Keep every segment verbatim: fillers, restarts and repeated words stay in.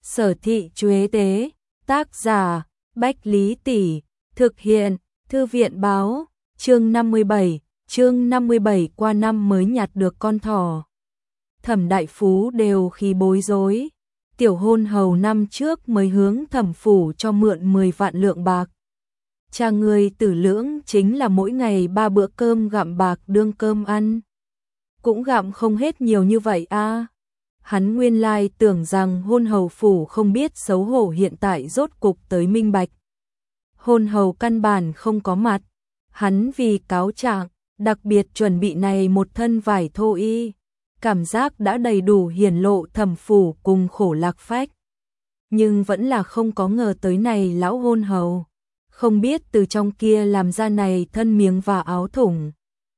Sở Thị Chuế Tế, tác giả Bách Lý Tỷ, thực hiện Thư viện Báo, chương năm mươi bảy, chương năm mươi bảy qua năm mới nhặt được con thỏ. Thẩm Đại Phú đều khi bối rối, tiểu hôn hầu năm trước mới hướng thẩm phủ cho mượn mười vạn lượng bạc. Cha người Tử Lưỡng chính là mỗi ngày ba bữa cơm gặm bạc đương cơm ăn. Cũng gặm không hết nhiều như vậy a. À. Hắn nguyên lai tưởng rằng hôn hầu phủ không biết xấu hổ, hiện tại rốt cục tới minh bạch. Hôn hầu căn bản không có mặt, hắn vì cáo trạng, đặc biệt chuẩn bị này một thân vải thô y, cảm giác đã đầy đủ hiển lộ thẩm phủ cùng khổ lạc phách. Nhưng vẫn là không có ngờ tới này lão hôn hầu, không biết từ trong kia làm ra này thân miếng và áo thủng.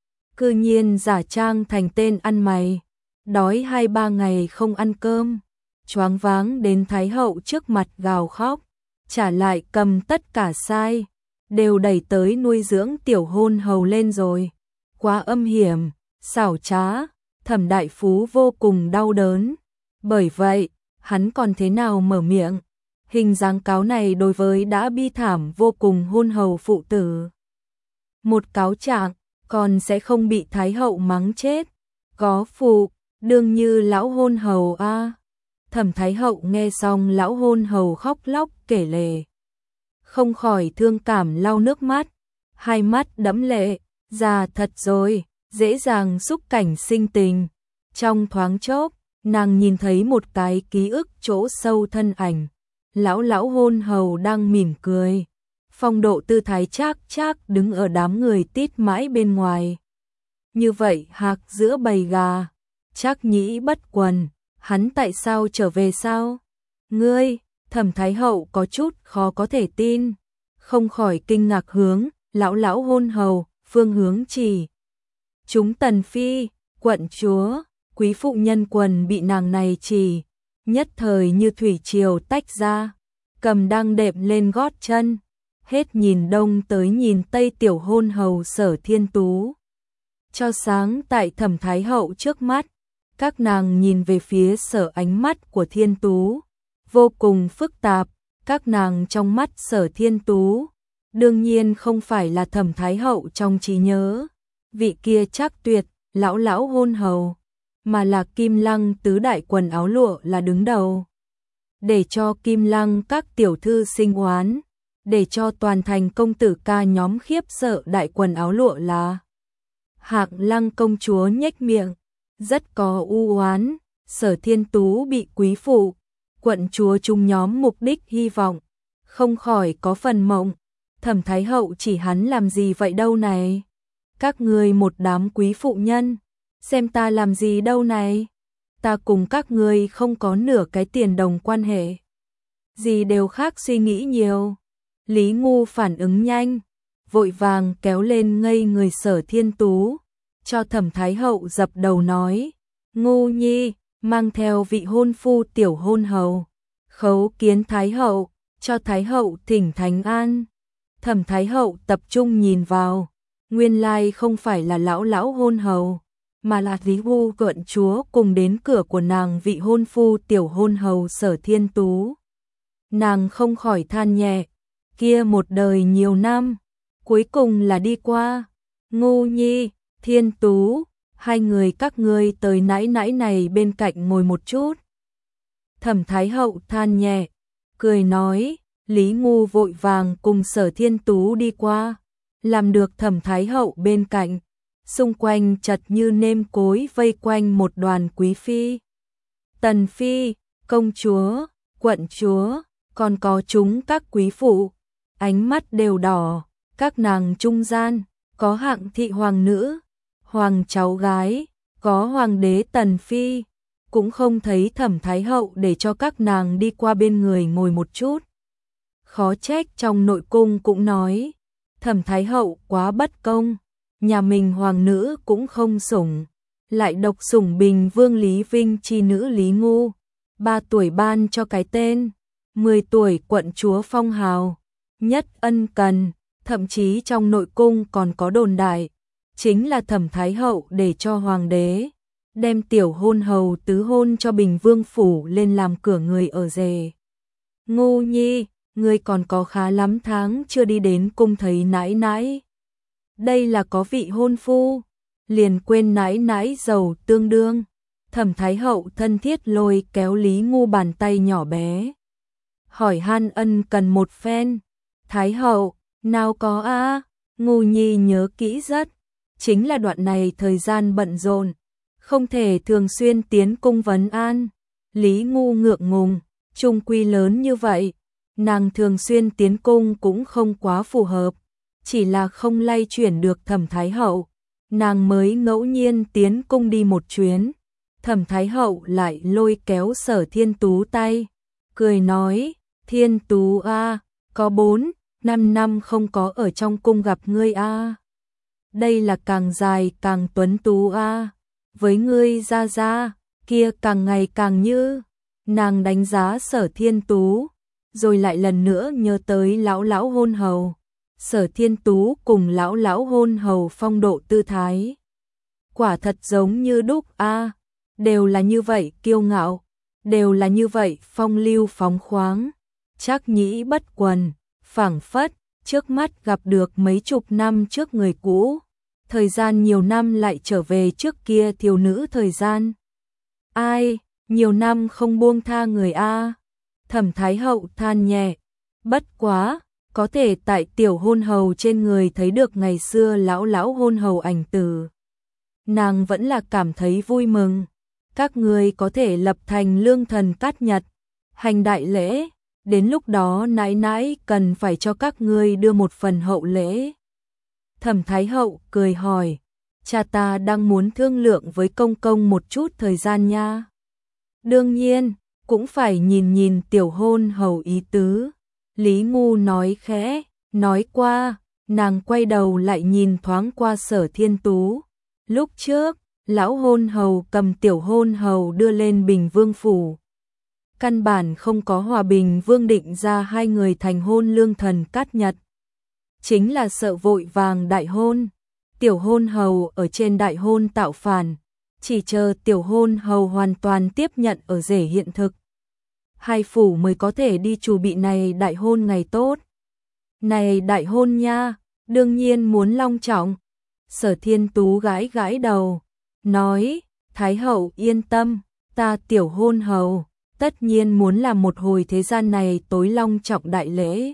Cư nhiên giả trang thành tên ăn mày, đói hai ba ngày không ăn cơm, choáng váng đến Thái hậu trước mặt gào khóc, trả lại cầm tất cả sai, đều đẩy tới nuôi dưỡng tiểu hôn hầu lên rồi. Quá âm hiểm, xảo trá, Thẩm Đại Phú vô cùng đau đớn. Bởi vậy, hắn còn thế nào mở miệng? Hình dáng cáo này đối với đã bi thảm vô cùng hôn hầu phụ tử. Một cáo trạng, còn sẽ không bị Thái hậu mắng chết. Có phụ, đương như lão hôn hầu a. À. Thẩm Thái hậu nghe xong lão hôn hầu khóc lóc kể lể, không khỏi thương cảm lau nước mắt, hai mắt đẫm lệ, già thật rồi, dễ dàng xúc cảnh sinh tình. Trong thoáng chốc, nàng nhìn thấy một cái ký ức chỗ sâu thân ảnh, lão lão hôn hầu đang mỉm cười, phong độ tư thái trác trác đứng ở đám người tít mãi bên ngoài. Như vậy hạc giữa bầy gà, Trác Nhĩ bất quần, hắn tại sao trở về sao? Ngươi, Thẩm Thái hậu có chút khó có thể tin, không khỏi kinh ngạc hướng lão lão hôn hầu phương hướng chỉ. Chúng tần phi, quận chúa, quý phụ nhân quần bị nàng này chỉ, nhất thời như thủy triều tách ra, cầm đang đệm lên gót chân, hết nhìn đông tới nhìn tây tiểu hôn hầu Sở Thiên Tú. Cho sáng tại Thẩm Thái hậu trước mắt, các nàng nhìn về phía Sở, ánh mắt của Thiên Tú vô cùng phức tạp, các nàng trong mắt Sở Thiên Tú đương nhiên không phải là Thẩm Thái hậu trong trí nhớ, vị kia Trác Tuyệt, lão lão hôn hầu, mà là Kim Lăng tứ đại quần áo lụa là đứng đầu. Để cho Kim Lăng các tiểu thư sinh oán, để cho toàn thành công tử ca nhóm khiếp sợ đại quần áo lụa là Hạc Lăng công chúa nhếch miệng, rất có u oán. Sở Thiên Tú bị quý phụ, quận chúa chung nhóm mục đích hy vọng, không khỏi có phần mộng. Thẩm Thái hậu chỉ hắn làm gì vậy đâu này? Các ngươi một đám quý phụ nhân, xem ta làm gì đâu này? Ta cùng các ngươi không có nửa cái tiền đồng quan hệ. Gì đều khác suy nghĩ nhiều. Lý Ngu phản ứng nhanh, vội vàng kéo lên ngây người Sở Thiên Tú, cho Thẩm Thái hậu dập đầu nói, Ngu nhi, mang theo vị hôn phu tiểu hôn hầu, khấu kiến Thái hậu, cho Thái hậu thỉnh thánh an. Thẩm Thái hậu tập trung nhìn vào, nguyên lai không phải là lão lão hôn hầu, mà là Lý Ngu quận chúa cùng đến cửa của nàng vị hôn phu tiểu hôn hầu Sở Thiên Tú. Nàng không khỏi than nhẹ, kia một đời nhiều năm, cuối cùng là đi qua. Ngu nhi, Thiên Tú, hai người các ngươi tới nãy nãy này bên cạnh ngồi một chút. Thẩm Thái hậu than nhẹ, cười nói, Lý Ngu vội vàng cùng Sở Thiên Tú đi qua, làm được Thẩm Thái hậu bên cạnh, xung quanh chật như nêm cối vây quanh một đoàn quý phi, tần phi, công chúa, quận chúa, còn có chúng các quý phụ, ánh mắt đều đỏ. Các nàng trung gian có hạng thị hoàng nữ, hoàng cháu gái, có hoàng đế tần phi, cũng không thấy Thẩm Thái hậu để cho các nàng đi qua bên người ngồi một chút. Khó trách trong nội cung cũng nói, Thẩm Thái hậu quá bất công, nhà mình hoàng nữ cũng không sủng, lại độc sủng Bình Vương Lý Vinh chi nữ Lý Ngu, ba tuổi ban cho cái tên, mười tuổi quận chúa phong hào, nhất ân cần. Thậm chí trong nội cung còn có đồn đại, chính là Thẩm Thái hậu để cho hoàng đế đem tiểu hôn hầu tứ hôn cho Bình Vương phủ lên làm cửa người ở rể. Ngu nhi, ngươi còn có khá lắm tháng chưa đi đến cung thấy nãi nãi. Đây là có vị hôn phu, liền quên nãi nãi giàu tương đương. Thẩm Thái Hậu thân thiết lôi kéo Lý Ngu bàn tay nhỏ bé. Hỏi han ân cần một phen. Thái Hậu, nào có a, Ngu nhi nhớ kỹ rất. Chính là đoạn này thời gian bận rộn, không thể thường xuyên tiến cung vấn an. Lý Ngu ngượng ngùng, chung quy lớn như vậy, nàng thường xuyên tiến cung cũng không quá phù hợp, chỉ là không lay chuyển được Thẩm Thái Hậu, nàng mới ngẫu nhiên tiến cung đi một chuyến. Thẩm Thái Hậu lại lôi kéo Sở Thiên Tú tay, cười nói, Thiên Tú a, có bốn, năm năm không có ở trong cung gặp ngươi a. Đây là càng dài càng tuấn tú a, với ngươi ra ra, kia càng ngày càng như. Nàng đánh giá Sở Thiên Tú, rồi lại lần nữa nhớ tới lão lão hôn hầu. Sở Thiên Tú cùng lão lão hôn hầu phong độ tư thái, quả thật giống như đúc a, đều là như vậy kiêu ngạo, đều là như vậy phong lưu phóng khoáng, Trác Nhĩ bất quần, phảng phất trước mắt gặp được mấy chục năm trước người cũ, thời gian nhiều năm lại trở về trước kia thiếu nữ thời gian. Ai, nhiều năm không buông tha người a. Thẩm Thái Hậu than nhẹ, bất quá, có thể tại tiểu hôn hầu trên người thấy được ngày xưa lão lão hôn hầu ảnh tử. Nàng vẫn là cảm thấy vui mừng, các người có thể lập thành lương thần cát nhật, hành đại lễ, đến lúc đó nãi nãi cần phải cho các ngươi đưa một phần hậu lễ. Thẩm Thái Hậu cười hỏi, cha ta đang muốn thương lượng với công công một chút thời gian nha. Đương nhiên, cũng phải nhìn nhìn tiểu hôn hầu ý tứ. Lý Ngu nói khẽ, nói qua, nàng quay đầu lại nhìn thoáng qua Sở Thiên Tú. Lúc trước, lão hôn hầu cầm tiểu hôn hầu đưa lên Bình Vương phủ. Căn bản không có hòa bình vương định ra hai người thành hôn lương thần cát nhật. Chính là sợ vội vàng đại hôn. Tiểu hôn hầu ở trên đại hôn tạo phản, chỉ chờ tiểu hôn hầu hoàn toàn tiếp nhận ở rể hiện thực. Hai phủ mới có thể đi chủ bị này đại hôn ngày tốt. Này đại hôn nha, đương nhiên muốn long trọng. Sở Thiên Tú gãi gãi đầu, nói, Thái Hậu yên tâm, ta tiểu hôn hầu, tất nhiên muốn làm một hồi thế gian này tối long trọng đại lễ.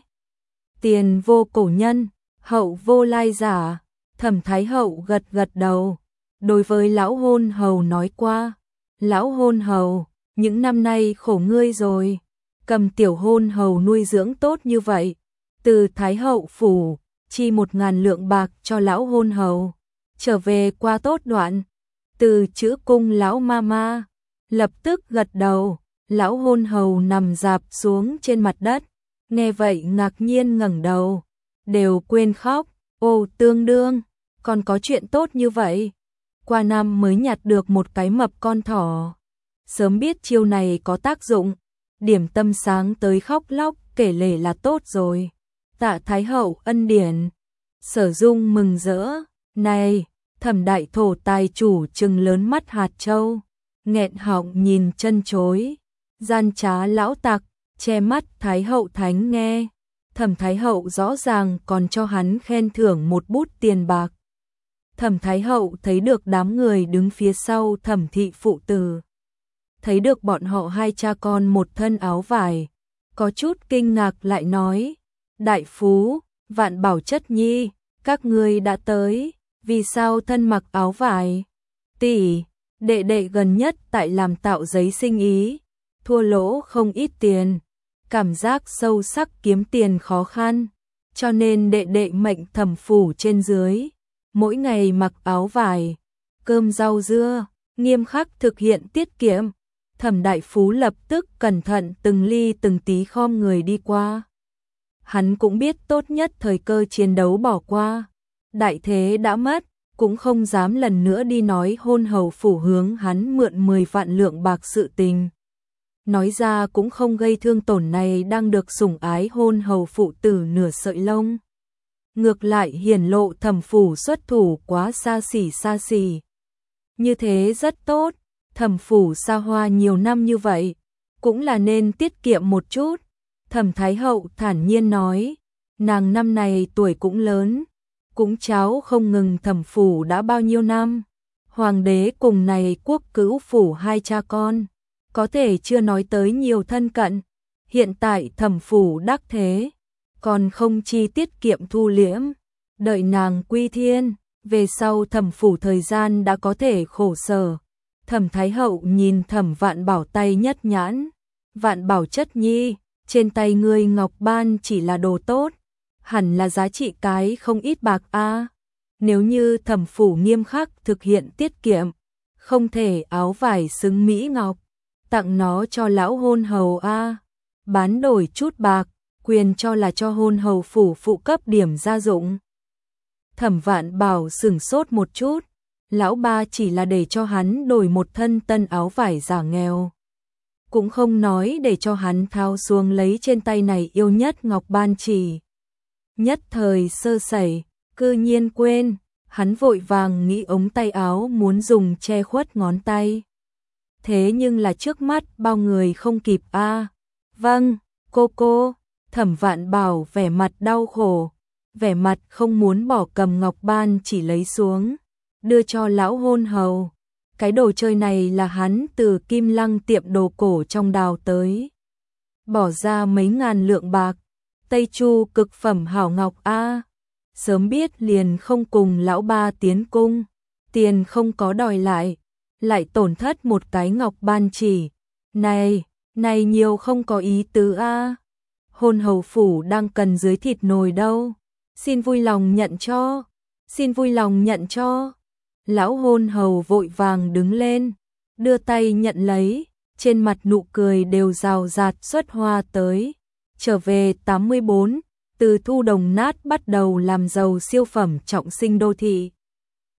Tiền vô cổ nhân, hậu vô lai giả. Thẩm Thái Hậu gật gật đầu, đối với lão hôn hầu nói qua, lão hôn hầu, những năm nay khổ ngươi rồi, cầm tiểu hôn hầu nuôi dưỡng tốt như vậy, từ Thái Hậu phủ, chi một ngàn lượng bạc cho lão hôn hầu, trở về qua tốt đoạn, từ chữ cung lão ma ma, lập tức gật đầu, lão hôn hầu nằm dạp xuống trên mặt đất, nghe vậy ngạc nhiên ngẩng đầu, đều quên khóc, ô tương đương, còn có chuyện tốt như vậy, qua năm mới nhặt được một cái mập con thỏ. Sớm biết chiêu này có tác dụng, điểm tâm sáng tới khóc lóc kể lể là tốt rồi. Tạ Thái Hậu ân điển. Sở Dung mừng rỡ, này, Thẩm đại thổ tài chủ trừng lớn mắt hạt châu, nghẹn họng nhìn chân chối, gian trá lão tặc, che mắt Thái Hậu thánh nghe. Thẩm Thái Hậu rõ ràng còn cho hắn khen thưởng một bút tiền bạc. Thẩm Thái Hậu thấy được đám người đứng phía sau Thẩm thị phụ tử, thấy được bọn họ hai cha con một thân áo vải, có chút kinh ngạc lại nói, đại phú, vạn bảo chất nhi, các ngươi đã tới, vì sao thân mặc áo vải? Tỷ, đệ đệ gần nhất tại làm tạo giấy sinh ý, thua lỗ không ít tiền, cảm giác sâu sắc kiếm tiền khó khăn, cho nên đệ đệ mệnh thẩm phủ trên dưới, mỗi ngày mặc áo vải, cơm rau dưa, nghiêm khắc thực hiện tiết kiệm. Thẩm đại phú lập tức cẩn thận từng ly từng tí khom người đi qua. Hắn cũng biết tốt nhất thời cơ chiến đấu bỏ qua, đại thế đã mất, cũng không dám lần nữa đi nói hôn hầu phủ hướng hắn mượn mười vạn lượng bạc sự tình. Nói ra cũng không gây thương tổn này đang được sủng ái hôn hầu phụ tử nửa sợi lông. Ngược lại hiển lộ thẩm phủ xuất thủ quá xa xỉ xa xỉ. Như thế rất tốt, thẩm phủ xa hoa nhiều năm như vậy, cũng là nên tiết kiệm một chút. Thẩm Thái Hậu thản nhiên nói, nàng năm này tuổi cũng lớn, cũng cháu không ngừng thẩm phủ đã bao nhiêu năm. Hoàng đế cùng này quốc cữu phủ hai cha con, có thể chưa nói tới nhiều thân cận. Hiện tại thẩm phủ đắc thế, còn không chi tiết kiệm thu liễm. Đợi nàng quy thiên, về sau thẩm phủ thời gian đã có thể khổ sở. Thẩm Thái Hậu nhìn Thẩm Vạn Bảo tay nhất nhãn. Vạn Bảo chất nhi, trên tay ngươi ngọc ban chỉ là đồ tốt, hẳn là giá trị cái không ít bạc a. Nếu như thẩm phủ nghiêm khắc thực hiện tiết kiệm, không thể áo vải xứng mỹ ngọc, tặng nó cho lão hôn hầu a, bán đổi chút bạc, quyền cho là cho hôn hầu phủ phụ cấp điểm gia dụng. Thẩm Vạn Bảo sửng sốt một chút, lão ba chỉ là để cho hắn đổi một thân tân áo vải giả nghèo, cũng không nói để cho hắn thao xuống lấy trên tay này yêu nhất ngọc ban chỉ. Nhất thời sơ sẩy, cư nhiên quên, hắn vội vàng nghĩ ống tay áo muốn dùng che khuất ngón tay. Thế nhưng là trước mắt bao người không kịp a. À. Vâng, cô cô, Thẩm Vạn Bảo vẻ mặt đau khổ, vẻ mặt không muốn bỏ cầm ngọc ban chỉ lấy xuống, đưa cho lão hôn hầu. Cái đồ chơi này là hắn từ Kim Lăng tiệm đồ cổ trong đào tới, bỏ ra mấy ngàn lượng bạc, Tây Chu cực phẩm hảo ngọc a. Sớm biết liền không cùng lão ba tiến cung, tiền không có đòi lại, lại tổn thất một cái ngọc ban chỉ. Này, này nhiều không có ý tứ a. Hôn hầu phủ đang cần dưới thịt nồi đâu, xin vui lòng nhận cho, xin vui lòng nhận cho. Lão hôn hầu vội vàng đứng lên, đưa tay nhận lấy, trên mặt nụ cười đều rào rạt xuất hoa tới. Trở về tám mươi bốn, từ thu đồng nát bắt đầu làm giàu siêu phẩm trọng sinh đô thị.